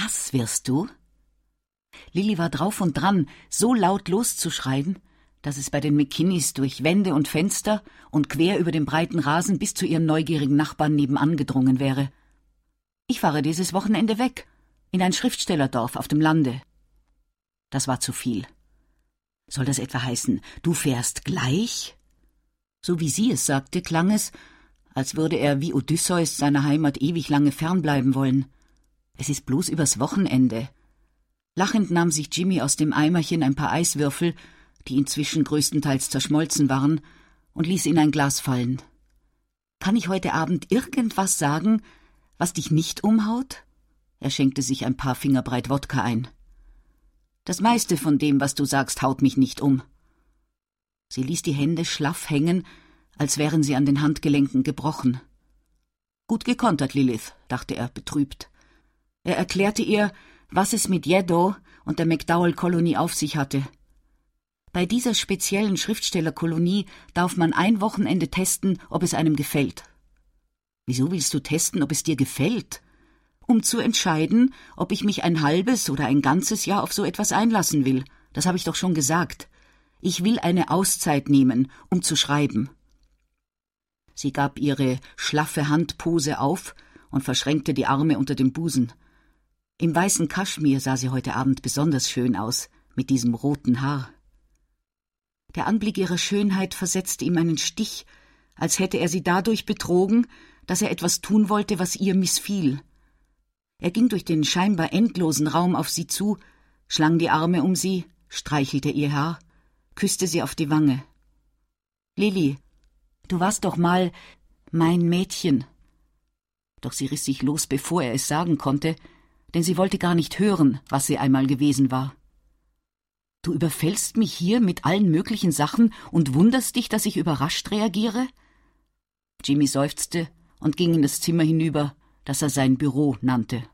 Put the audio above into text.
Das wirst du? Lilli war drauf und dran, so laut loszuschreien, dass es bei den McKinneys durch Wände und Fenster und quer über den breiten Rasen bis zu ihren neugierigen Nachbarn nebenan gedrungen wäre. Ich fahre dieses Wochenende weg, in ein Schriftstellerdorf auf dem Lande. Das war zu viel. Soll das etwa heißen, du fährst gleich? So wie sie es sagte, klang es, als würde er wie Odysseus seiner Heimat ewig lange fernbleiben wollen. Es ist bloß übers Wochenende. Lachend nahm sich Jimmy aus dem Eimerchen ein paar Eiswürfel, die inzwischen größtenteils zerschmolzen waren, und ließ in ein Glas fallen. »Kann ich heute Abend irgendwas sagen, was dich nicht umhaut?« Er schenkte sich ein paar Finger breit Wodka ein. »Das meiste von dem, was du sagst, haut mich nicht um.« Sie ließ die Hände schlaff hängen, als wären sie an den Handgelenken gebrochen. »Gut gekontert, Lilith«, dachte er betrübt. Er erklärte ihr, was es mit Yeddo und der McDowell-Kolonie auf sich hatte. Bei dieser speziellen Schriftstellerkolonie darf man ein Wochenende testen, ob es einem gefällt. »Wieso willst du testen, ob es dir gefällt?« »Um zu entscheiden, ob ich mich ein halbes oder ein ganzes Jahr auf so etwas einlassen will. Das habe ich doch schon gesagt. Ich will eine Auszeit nehmen, um zu schreiben.« Sie gab ihre schlaffe Handpose auf und verschränkte die Arme unter dem Busen. Im weißen Kaschmir sah sie heute Abend besonders schön aus, mit diesem roten Haar. Der Anblick ihrer Schönheit versetzte ihm einen Stich, als hätte er sie dadurch betrogen, dass er etwas tun wollte, was ihr missfiel. Er ging durch den scheinbar endlosen Raum auf sie zu, schlang die Arme um sie, streichelte ihr Haar, küsste sie auf die Wange. »Lilli, du warst doch mal mein Mädchen.« Doch sie riss sich los, bevor er es sagen konnte, denn sie wollte gar nicht hören, was sie einmal gewesen war. »Du überfällst mich hier mit allen möglichen Sachen und wunderst dich, dass ich überrascht reagiere?« Jimmy seufzte und ging in das Zimmer hinüber, das er sein Büro nannte.